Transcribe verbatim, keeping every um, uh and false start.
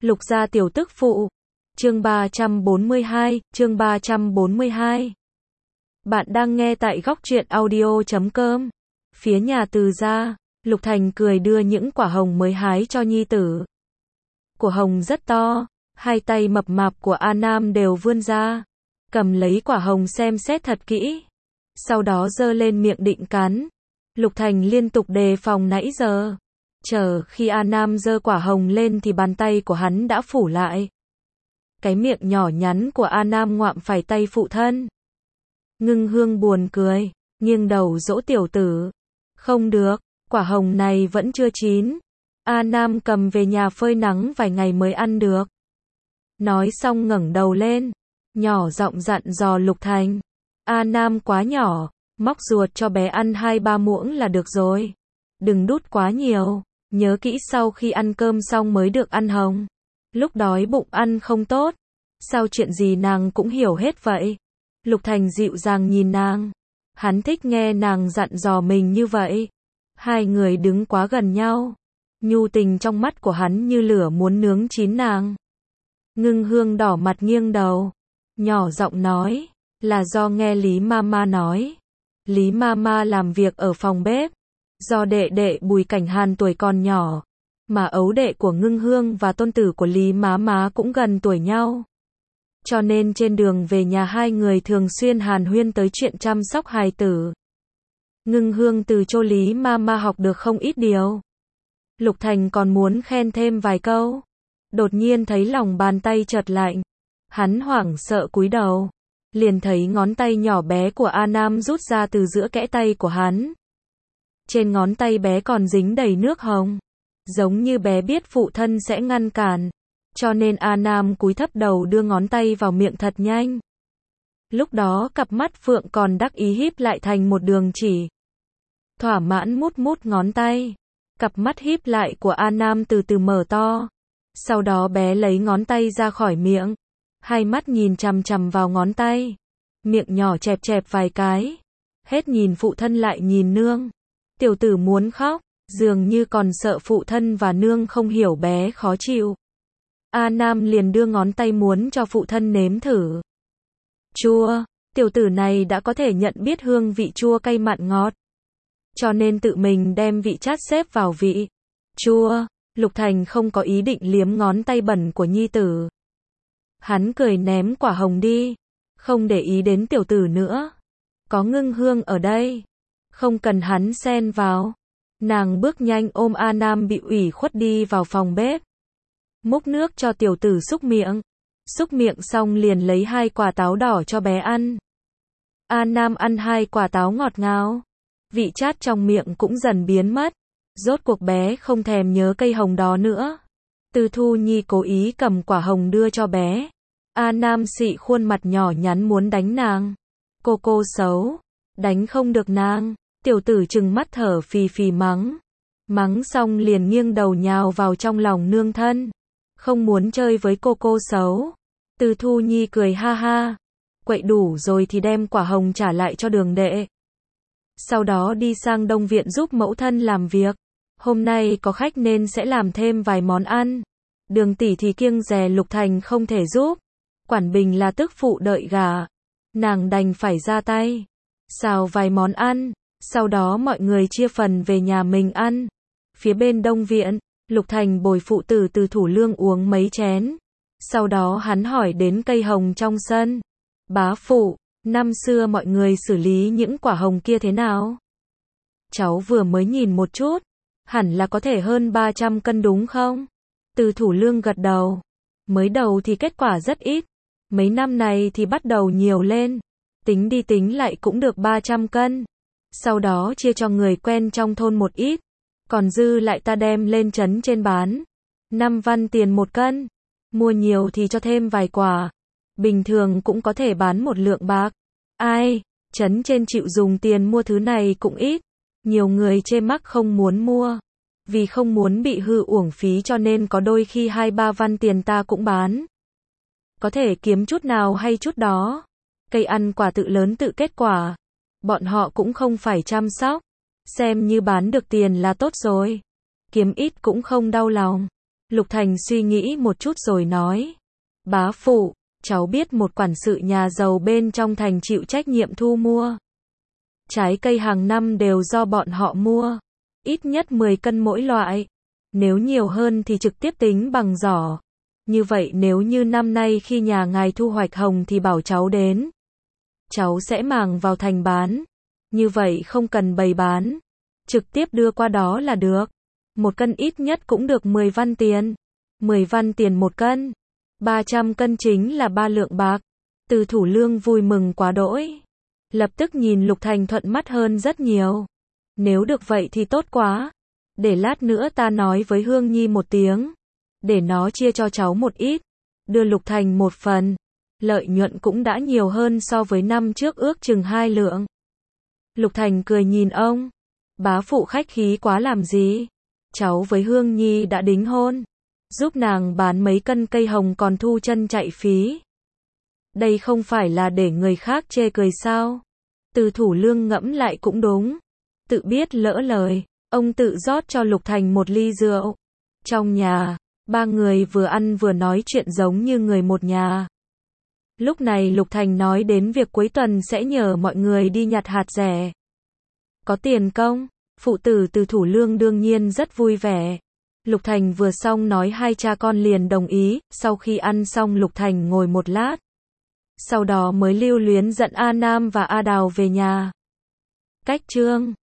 Lục gia tiểu tức phụ. Chương ba trăm bốn mươi hai, chương ba trăm bốn mươi hai. Bạn đang nghe tại góc truyện audio chấm com. Phía nhà Từ gia, Lục Thành cười đưa những quả hồng mới hái cho nhi tử. Quả hồng rất to, hai tay mập mạp của A Nam đều vươn ra, cầm lấy quả hồng xem xét thật kỹ, sau đó giơ lên miệng định cắn. Lục Thành liên tục đề phòng nãy giờ. Chờ khi A Nam giơ quả hồng lên thì bàn tay của hắn đã phủ lại. Cái miệng nhỏ nhắn của A Nam ngoạm phải tay phụ thân. Ngưng Hương buồn cười, nghiêng đầu dỗ tiểu tử. Không được, quả hồng này vẫn chưa chín. A Nam cầm về nhà phơi nắng vài ngày mới ăn được. Nói xong ngẩng đầu lên, nhỏ giọng dặn dò Lục Thành. A Nam quá nhỏ, móc ruột cho bé ăn hai ba muỗng là được rồi. Đừng đút quá nhiều, nhớ kỹ sau khi ăn cơm xong mới được ăn hồng. Lúc đói bụng ăn không tốt. Sao chuyện gì nàng cũng hiểu hết vậy? Lục Thành dịu dàng nhìn nàng. Hắn thích nghe nàng dặn dò mình như vậy. Hai người đứng quá gần nhau. Nhu tình trong mắt của hắn như lửa muốn nướng chín nàng. Ngưng Hương đỏ mặt nghiêng đầu, nhỏ giọng nói, là do nghe Lý Mama nói. Lý Mama làm việc ở phòng bếp. Do đệ đệ Bùi Cảnh Hàn tuổi còn nhỏ, mà ấu đệ của Ngưng Hương và tôn tử của Lý Má Má cũng gần tuổi nhau. Cho nên trên đường về nhà hai người thường xuyên hàn huyên tới chuyện chăm sóc hài tử. Ngưng Hương từ chỗ Lý Mama học được không ít điều. Lục Thành còn muốn khen thêm vài câu. Đột nhiên thấy lòng bàn tay chợt lạnh. Hắn hoảng sợ cúi đầu. Liền thấy ngón tay nhỏ bé của A Nam rút ra từ giữa kẽ tay của hắn. Trên ngón tay bé còn dính đầy nước hồng. Giống như bé biết phụ thân sẽ ngăn cản. Cho nên A Nam cúi thấp đầu đưa ngón tay vào miệng thật nhanh. Lúc đó cặp mắt phượng còn đắc ý híp lại thành một đường chỉ. Thỏa mãn mút mút ngón tay. Cặp mắt híp lại của A Nam từ từ mở to. Sau đó bé lấy ngón tay ra khỏi miệng. Hai mắt nhìn chằm chằm vào ngón tay. Miệng nhỏ chẹp chẹp vài cái. Hết nhìn phụ thân lại nhìn nương. Tiểu tử muốn khóc, dường như còn sợ phụ thân và nương không hiểu bé khó chịu. A Nam liền đưa ngón tay muốn cho phụ thân nếm thử. Chua, tiểu tử này đã có thể nhận biết hương vị chua cay mặn ngọt. Cho nên tự mình đem vị chát xếp vào vị chua. Lục Thành không có ý định liếm ngón tay bẩn của nhi tử. Hắn cười ném quả hồng đi, không để ý đến tiểu tử nữa. Có Ngưng Hương ở đây, không cần hắn xen vào. Nàng bước nhanh ôm A Nam bị ủy khuất đi vào phòng bếp. Múc nước cho tiểu tử xúc miệng. Xúc miệng xong liền lấy hai quả táo đỏ cho bé ăn. A Nam ăn hai quả táo ngọt ngào. Vị chát trong miệng cũng dần biến mất. Rốt cuộc bé không thèm nhớ cây hồng đó nữa. Từ Thu Nhi cố ý cầm quả hồng đưa cho bé. A Nam xị khuôn mặt nhỏ nhắn muốn đánh nàng. Cô cô xấu. Đánh không được nàng. Tiểu tử trừng mắt thở phì phì mắng. Mắng xong liền nghiêng đầu nhào vào trong lòng nương thân. Không muốn chơi với cô cô xấu. Từ Thu Nhi cười ha ha. Quậy đủ rồi thì đem quả hồng trả lại cho Đường đệ. Sau đó đi sang Đông Viện giúp mẫu thân làm việc. Hôm nay có khách nên sẽ làm thêm vài món ăn. Đường tỷ thì kiêng dè Lục Thành không thể giúp. Quản Bình là tức phụ đợi gà. Nàng đành phải ra tay. Xào vài món ăn. Sau đó mọi người chia phần về nhà mình ăn. Phía bên Đông Viện, Lục Thành bồi phụ tử Từ Thủ Lương uống mấy chén. Sau đó hắn hỏi đến cây hồng trong sân. Bá phụ, năm xưa mọi người xử lý những quả hồng kia thế nào? Cháu vừa mới nhìn một chút. Hẳn là có thể hơn ba trăm cân đúng không? Từ Thủ Lương gật đầu. Mới đầu thì kết quả rất ít. Mấy năm này thì bắt đầu nhiều lên. Tính đi tính lại cũng được ba trăm cân. Sau đó chia cho người quen trong thôn một ít. Còn dư lại ta đem lên trấn trên bán. Năm văn tiền một cân. Mua nhiều thì cho thêm vài quả. Bình thường cũng có thể bán một lượng bạc. Ai, trấn trên chịu dùng tiền mua thứ này cũng ít. Nhiều người chê mắc không muốn mua. Vì không muốn bị hư uổng phí cho nên có đôi khi hai ba văn tiền ta cũng bán. Có thể kiếm chút nào hay chút đó. Cây ăn quả tự lớn tự kết quả. Bọn họ cũng không phải chăm sóc. Xem như bán được tiền là tốt rồi. Kiếm ít cũng không đau lòng. Lục Thành suy nghĩ một chút rồi nói. Bá phụ, cháu biết một quản sự nhà giàu bên trong thành chịu trách nhiệm thu mua. Trái cây hàng năm đều do bọn họ mua. Ít nhất mười cân mỗi loại. Nếu nhiều hơn thì trực tiếp tính bằng giỏ. Như vậy nếu như năm nay khi nhà ngài thu hoạch hồng thì bảo cháu đến. Cháu sẽ mang vào thành bán. Như vậy không cần bày bán. Trực tiếp đưa qua đó là được. Một cân ít nhất cũng được mười văn tiền. mười văn tiền một cân. ba trăm cân chính là ba lượng bạc. Từ Thủ Lương vui mừng quá đỗi. Lập tức nhìn Lục Thành thuận mắt hơn rất nhiều. Nếu được vậy thì tốt quá. Để lát nữa ta nói với Hương Nhi một tiếng. Để nó chia cho cháu một ít. Đưa Lục Thành một phần. Lợi nhuận cũng đã nhiều hơn so với năm trước ước chừng hai lượng. Lục Thành cười nhìn ông. Bá phụ khách khí quá làm gì? Cháu với Hương Nhi đã đính hôn. Giúp nàng bán mấy cân cây hồng còn thu chân chạy phí. Đây không phải là để người khác chê cười sao? Từ Thủ Lương ngẫm lại cũng đúng. Tự biết lỡ lời, ông tự rót cho Lục Thành một ly rượu. Trong nhà, ba người vừa ăn vừa nói chuyện giống như người một nhà. Lúc này Lục Thành nói đến việc cuối tuần sẽ nhờ mọi người đi nhặt hạt rẻ. Có tiền không? Phụ tử Từ Thủ Lương đương nhiên rất vui vẻ. Lục Thành vừa xong nói hai cha con liền đồng ý. Sau khi ăn xong Lục Thành ngồi một lát. Sau đó mới lưu luyến dẫn A Nam và A Đào về nhà. Cách chương